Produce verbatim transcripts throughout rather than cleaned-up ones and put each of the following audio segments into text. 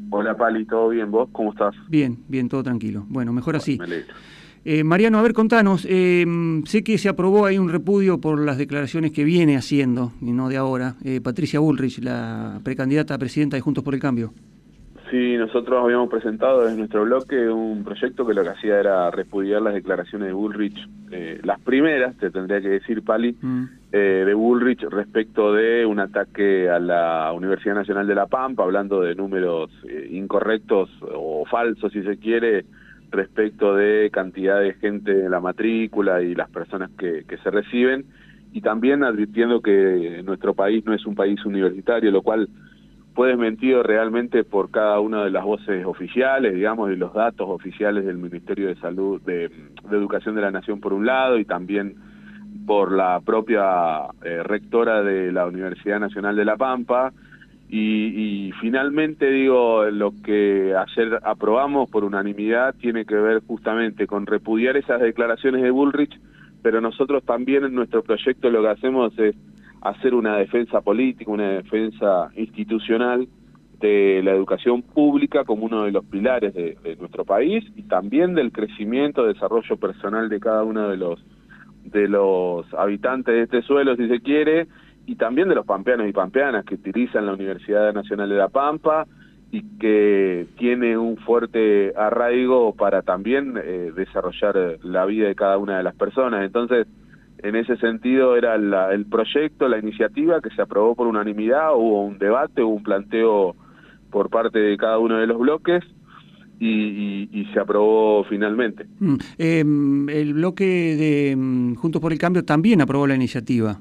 Hola Pali, ¿todo bien? ¿Vos cómo estás? Bien, bien, todo tranquilo. Bueno, mejor Bueno, así. me alegro. Eh, Mariano, a ver, contanos, eh, sé que se aprobó ahí un repudio por las declaraciones que viene haciendo, y no de ahora, eh, Patricia Bullrich, la precandidata a presidenta de Juntos por el Cambio. Sí, nosotros habíamos presentado desde nuestro bloque un proyecto que lo que hacía era repudiar las declaraciones de Bullrich, eh, las primeras, te tendría que decir Pali, Mm, eh, de Bullrich respecto de un ataque a la Universidad Nacional de La Pampa, hablando de números eh, incorrectos o falsos, si se quiere, respecto de cantidad de gente en la matrícula y las personas que, que se reciben, y también advirtiendo que nuestro país no es un país universitario, lo cual fue desmentido realmente por cada una de las voces oficiales, digamos, de los datos oficiales del Ministerio de Salud, de, de Educación de la Nación por un lado, y también por la propia eh, rectora de la Universidad Nacional de La Pampa. Y, y finalmente, digo, lo que ayer aprobamos por unanimidad tiene que ver justamente con repudiar esas declaraciones de Bullrich, pero nosotros también en nuestro proyecto lo que hacemos es hacer una defensa política, una defensa institucional de la educación pública como uno de los pilares de, de nuestro país, y también del crecimiento, desarrollo personal de cada uno de los de los habitantes de este suelo, si se quiere, y también de los pampeanos y pampeanas que utilizan la Universidad Nacional de La Pampa y que tiene un fuerte arraigo para también eh, desarrollar la vida de cada una de las personas. Entonces, en ese sentido era la, el proyecto, la iniciativa que se aprobó por unanimidad, hubo un debate, hubo un planteo por parte de cada uno de los bloques, y, y, y se aprobó finalmente. mm. Eh, el bloque de mm, Juntos por el Cambio también aprobó la iniciativa.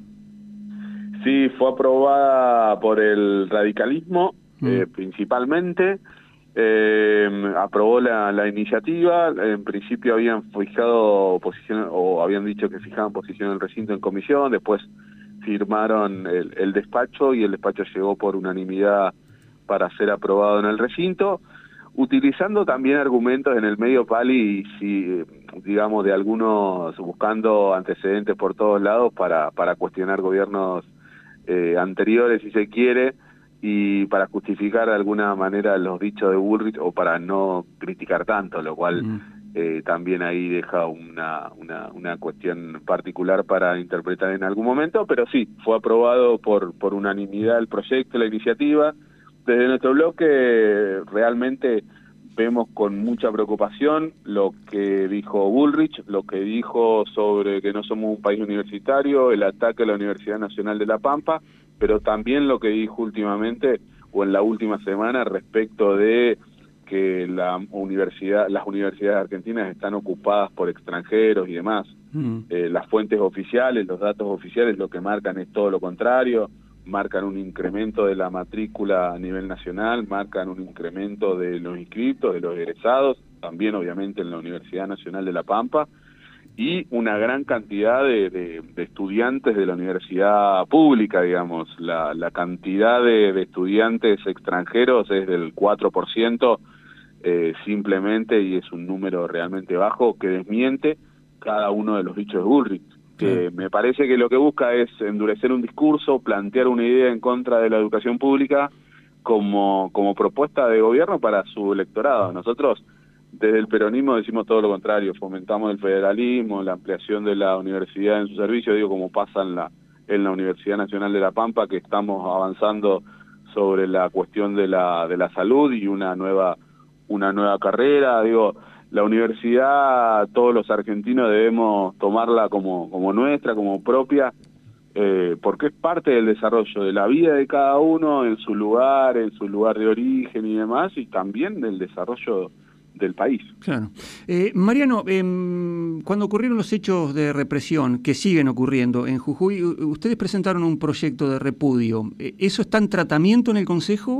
Sí, fue aprobada por el radicalismo, Mm, eh, principalmente. Eh, aprobó la, la iniciativa. En principio habían fijado posición, o habían dicho que fijaban posición en el recinto en comisión. Después firmaron el, el despacho, y el despacho llegó por unanimidad para ser aprobado en el recinto, utilizando también argumentos en el medio Pali, y si, digamos, de algunos buscando antecedentes por todos lados para, para cuestionar gobiernos eh, anteriores, si se quiere, y para justificar de alguna manera los dichos de Bullrich, o para no criticar tanto, lo cual mm. eh, también ahí deja una, una, una cuestión particular para interpretar en algún momento. Pero sí, fue aprobado por, por unanimidad el proyecto, la iniciativa. Desde nuestro bloque realmente vemos con mucha preocupación lo que dijo Bullrich, lo que dijo sobre que no somos un país universitario, el ataque a la Universidad Nacional de La Pampa, pero también lo que dijo últimamente o en la última semana respecto de que la universidad, las universidades argentinas están ocupadas por extranjeros y demás. Mm. Eh, las fuentes oficiales, los datos oficiales lo que marcan es todo lo contrario, marcan un incremento de la matrícula a nivel nacional, marcan un incremento de los inscritos, de los egresados, también obviamente en la Universidad Nacional de La Pampa, y una gran cantidad de, de, de estudiantes de la universidad pública, digamos. La, la cantidad de, de estudiantes extranjeros es del cuatro por ciento eh, simplemente, y es un número realmente bajo que desmiente cada uno de los dichos de Bullrich, Claro. que me parece que lo que busca es endurecer un discurso, plantear una idea en contra de la educación pública como, como propuesta de gobierno para su electorado. Nosotros desde el peronismo decimos todo lo contrario, fomentamos el federalismo, la ampliación de la universidad en su servicio, digo, como pasa en la, en la Universidad Nacional de La Pampa, que estamos avanzando sobre la cuestión de la, de la salud y una nueva, una nueva carrera. Digo, la universidad, todos los argentinos debemos tomarla como, como nuestra, como propia, eh, porque es parte del desarrollo de la vida de cada uno en su lugar, en su lugar de origen y demás, y también del desarrollo del país. Claro. Eh, Mariano, eh, cuando ocurrieron los hechos de represión que siguen ocurriendo en Jujuy, ustedes presentaron un proyecto de repudio. ¿Eso está en tratamiento en el Consejo?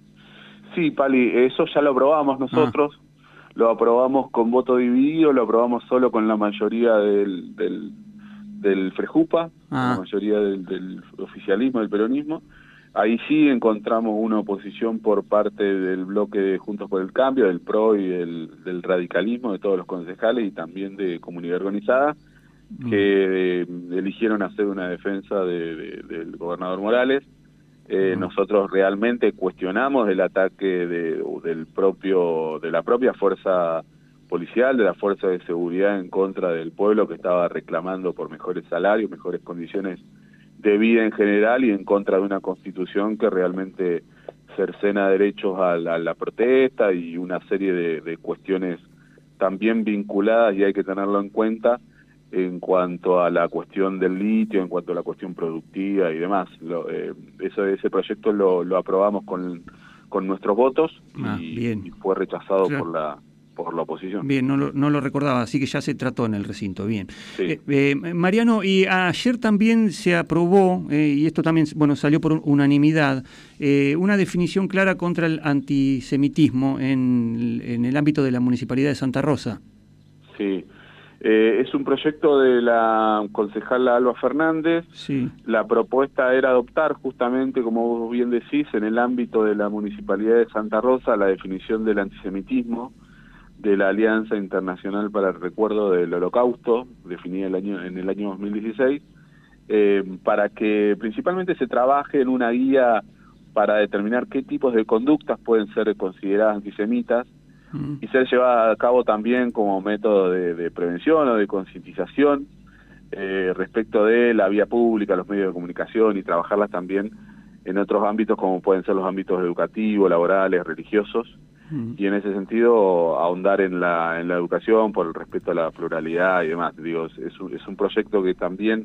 Sí, Pali, eso ya lo aprobamos Ah, nosotros, lo aprobamos con voto dividido, lo aprobamos solo con la mayoría del, del, del Frejupa, con la ah, mayoría del, del oficialismo, del peronismo. Ahí sí encontramos una oposición por parte del bloque de Juntos por el Cambio, del P R O y del, del radicalismo, de todos los concejales y también de Comunidad Organizada, mm, que eh, eligieron hacer una defensa de, de, del gobernador Morales. Eh, uh-huh. Nosotros realmente cuestionamos el ataque de, del propio, de la propia fuerza policial, de la fuerza de seguridad en contra del pueblo que estaba reclamando por mejores salarios, mejores condiciones de vida en general y en contra de una constitución que realmente cercena derechos a la, a la protesta y una serie de, de cuestiones también vinculadas, y hay que tenerlo en cuenta, en cuanto a la cuestión del litio, en cuanto a la cuestión productiva y demás. Lo, eh, eso, ese proyecto lo, lo aprobamos con, con nuestros votos ah, y, bien. y fue rechazado claro. por la por la oposición. Bien, no lo, no lo recordaba, así que ya se trató en el recinto, bien. Sí. Eh, eh, Mariano, y ayer también se aprobó, eh, y esto también bueno salió por unanimidad, eh, una definición clara contra el antisemitismo en, en el ámbito de la Municipalidad de Santa Rosa. Sí, eh, es un proyecto de la concejala Alba Fernández. Sí. La propuesta era adoptar justamente, como vos bien decís, en el ámbito de la Municipalidad de Santa Rosa, la definición del antisemitismo de la Alianza Internacional para el Recuerdo del Holocausto, definida el año, en el año dos mil dieciséis, eh, para que principalmente se trabaje en una guía para determinar qué tipos de conductas pueden ser consideradas antisemitas mm. y ser llevadas a cabo también como método de, de prevención o de concientización eh, respecto de la vía pública, los medios de comunicación, y trabajarlas también en otros ámbitos como pueden ser los ámbitos educativos, laborales, religiosos. Y en ese sentido ahondar en la en la educación por el respeto a la pluralidad y demás. Digo, es un, es un proyecto que también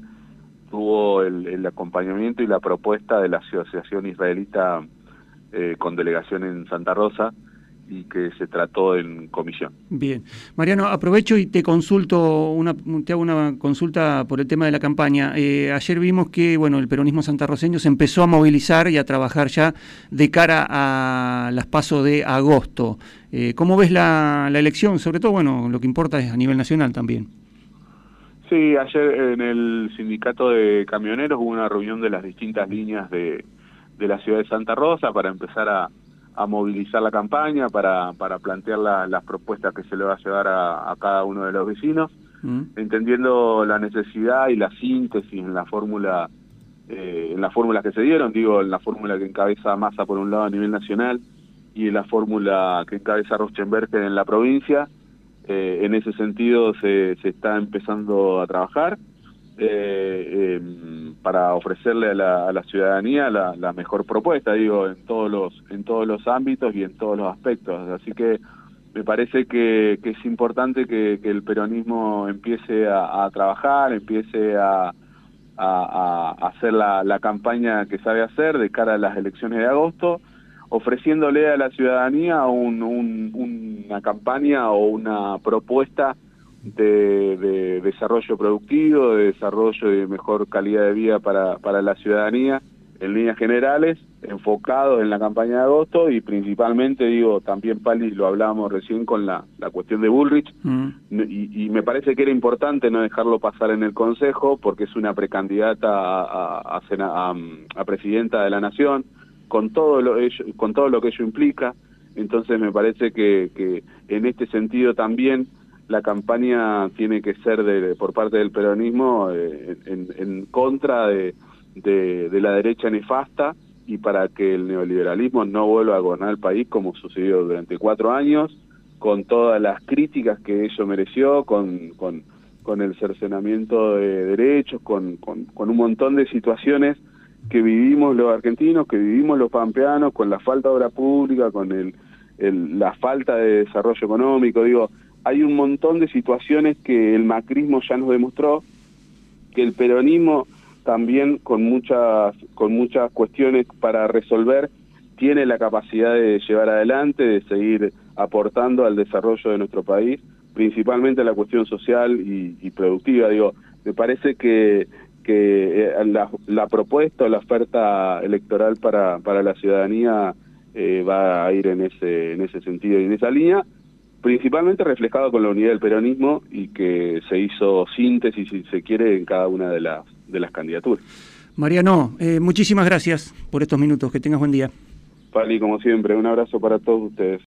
tuvo el, el acompañamiento y la propuesta de la Asociación Israelita eh, con delegación en Santa Rosa, y que se trató en comisión. Bien. Mariano, aprovecho y te consulto, una, te hago una consulta por el tema de la campaña. Eh, ayer vimos que bueno, el peronismo santarroceño se empezó a movilizar y a trabajar ya de cara a las PASO de agosto. Eh, ¿Cómo ves la, la elección? Sobre todo, bueno, lo que importa es a nivel nacional también. Sí, ayer en el sindicato de camioneros hubo una reunión de las distintas líneas de, de la ciudad de Santa Rosa para empezar a a movilizar la campaña, para, para plantear la, las propuestas que se le va a llevar a, a cada uno de los vecinos, mm. entendiendo la necesidad y la síntesis en la fórmula, eh, en las fórmulas que se dieron, digo, en la fórmula que encabeza Massa por un lado a nivel nacional y en la fórmula que encabeza Rauschenberger en la provincia. Eh, en ese sentido se, se está empezando a trabajar eh, eh, para ofrecerle a la, a la ciudadanía la, la mejor propuesta, digo, en todos los en todos los ámbitos y en todos los aspectos. Así que me parece que, que es importante que, que el peronismo empiece a, a trabajar, empiece a, a, a hacer la, la campaña que sabe hacer de cara a las elecciones de agosto, ofreciéndole a la ciudadanía un, un, una campaña o una propuesta de, de desarrollo productivo, de desarrollo de mejor calidad de vida para, para la ciudadanía, en líneas generales, enfocados en la campaña de agosto, y principalmente, digo, también, Pali, lo hablábamos recién con la, la cuestión de Bullrich, mm. y, y me parece que era importante no dejarlo pasar en el Consejo, porque es una precandidata a, a, a, a, a presidenta de la Nación, con todo lo ello, con todo lo que ello implica. Entonces me parece que, que en este sentido también la campaña tiene que ser de, por parte del peronismo eh, en, en contra de, de, de la derecha nefasta, y para que el neoliberalismo no vuelva a gobernar el país como sucedió durante cuatro años, con todas las críticas que ello mereció, con, con, con el cercenamiento de derechos, con, con, con un montón de situaciones que vivimos los argentinos, que vivimos los pampeanos, con la falta de obra pública, con el, el, la falta de desarrollo económico. Digo, hay un montón de situaciones que el macrismo ya nos demostró, que el peronismo también con muchas, con muchas cuestiones para resolver tiene la capacidad de llevar adelante, de seguir aportando al desarrollo de nuestro país, principalmente la cuestión social y, y productiva. Digo, me parece que que la, la propuesta o la oferta electoral para, para la ciudadanía eh, va a ir en ese, en ese sentido y en esa línea, principalmente reflejado con la unidad del peronismo, y que se hizo síntesis, si se quiere, en cada una de las, de las candidaturas. Mariano, eh, muchísimas gracias por estos minutos, que tengas buen día. Pali, como siempre, un abrazo para todos ustedes.